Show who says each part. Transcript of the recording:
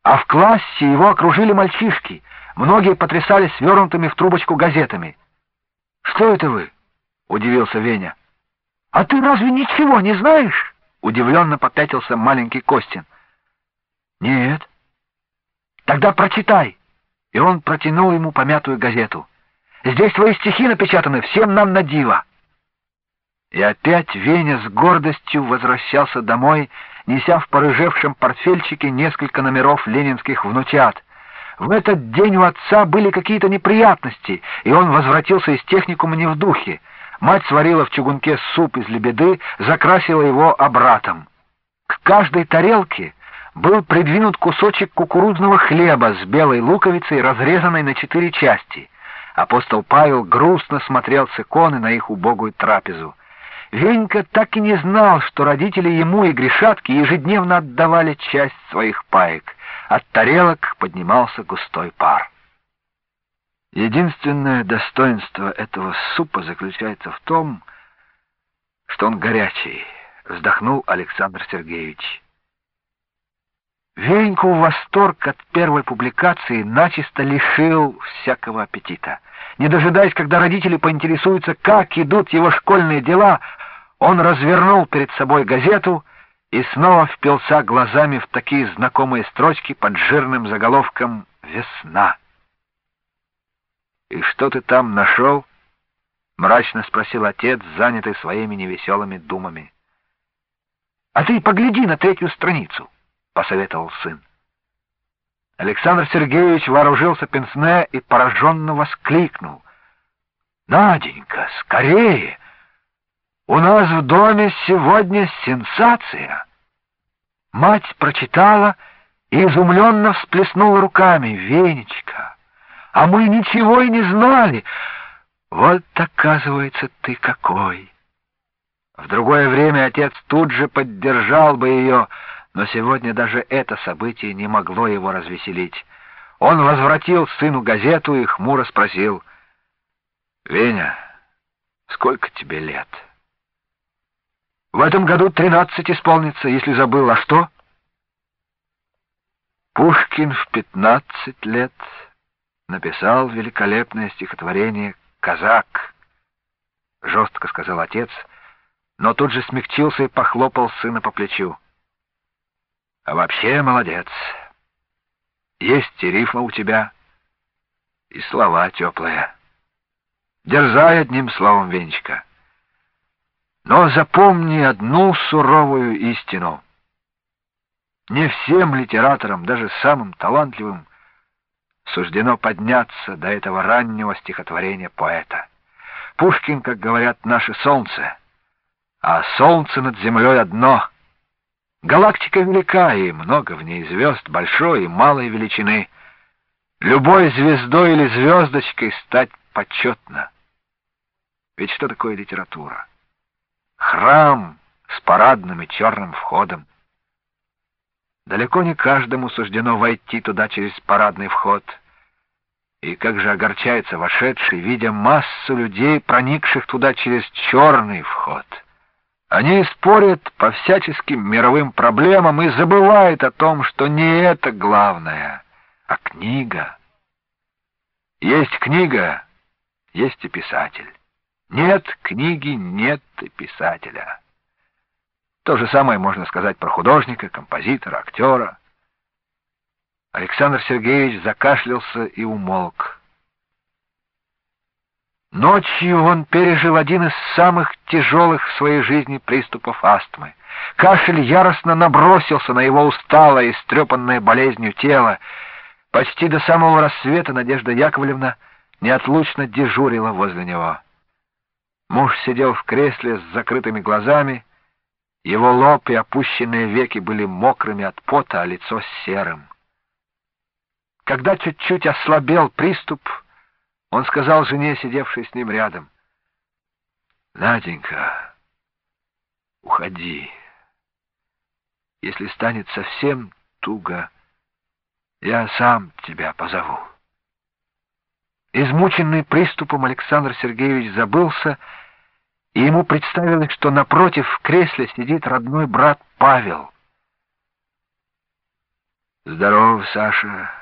Speaker 1: А в классе его окружили мальчишки. Многие потрясали свернутыми в трубочку газетами. «Что это вы?» — удивился Веня. «А ты разве ничего не знаешь?» — удивленно попятился маленький Костин. «Нет». «Тогда прочитай». И он протянул ему помятую газету. «Здесь твои стихи напечатаны, всем нам на диво». И опять Веня с гордостью возвращался домой, неся в порыжевшем портфельчике несколько номеров ленинских внучат. В этот день у отца были какие-то неприятности, и он возвратился из техникума не в духе. Мать сварила в чугунке суп из лебеды, закрасила его обратом. К каждой тарелке был придвинут кусочек кукурузного хлеба с белой луковицей, разрезанной на 4 части. Апостол Павел грустно смотрел с иконы на их убогую трапезу. Венька так и не знал, что родители ему и Гришатке ежедневно отдавали часть своих паек. От тарелок поднимался густой пар. Единственное достоинство этого супа заключается в том, что он горячий, вздохнул Александр Сергеевич. Веньку восторг от первой публикации начисто лишил всякого аппетита. Не дожидаясь, когда родители поинтересуются, как идут его школьные дела, он развернул перед собой газету и снова впился глазами в такие знакомые строчки под жирным заголовком «Весна». «И что ты там нашел?» — мрачно спросил отец, занятый своими невеселыми думами. «А ты погляди на 3-ю страницу», — посоветовал сын. Александр Сергеевич вооружился пенсне и пораженно воскликнул: «Наденька, скорее! У нас в доме сегодня сенсация!» Мать прочитала и изумленно всплеснула руками: «Венечка, а мы ничего и не знали! Вот, оказывается, ты какой!» В другое время отец тут же поддержал бы ее, но сегодня даже это событие не могло его развеселить. Он возвратил сыну газету и хмуро спросил: «Веня, сколько тебе лет?» «В этом году 13 исполнится, если забыл. А что?» Пушкин в 15 лет написал великолепное стихотворение «Казак», — жестко сказал отец, но тут же смягчился и похлопал сына по плечу. «А вообще молодец. Есть и рифма у тебя, и слова теплые. Дерзай одним словом, Венечка. Но запомни одну суровую истину. Не всем литераторам, даже самым талантливым, суждено подняться до этого раннего стихотворения поэта. Пушкин, как говорят, наше солнце, а солнце над землей одно. Галактика велика, и много в ней звезд большой и малой величины. Любой звездой или звездочкой стать почетно. Ведь что такое литература? Храм с парадным и черным входом. Далеко не каждому суждено войти туда через парадный вход. И как же огорчается вошедший, видя массу людей, проникших туда через черный вход. Они спорят по всяческим мировым проблемам и забывают о том, что не это главное, а книга. Есть книга, есть и писатель. Нет книги, нет и писателя. То же самое можно сказать про художника, композитора, актера. Александр Сергеевич закашлялся и умолк. Ночью он пережил один из самых тяжелых в своей жизни приступов астмы. Кашель яростно набросился на его усталое, истрепанное болезнью тело. Почти до самого рассвета Надежда Яковлевна неотлучно дежурила возле него. Муж сидел в кресле с закрытыми глазами. Его лоб и опущенные веки были мокрыми от пота, а лицо серым. Когда чуть-чуть ослабел приступ, он сказал жене, сидевшей с ним рядом: «Наденька, уходи. Если станет совсем туго, я сам тебя позову». Измученный приступом, Александр Сергеевич забылся, и ему представилось, что напротив в кресле сидит родной брат Павел. Здорово, Саша.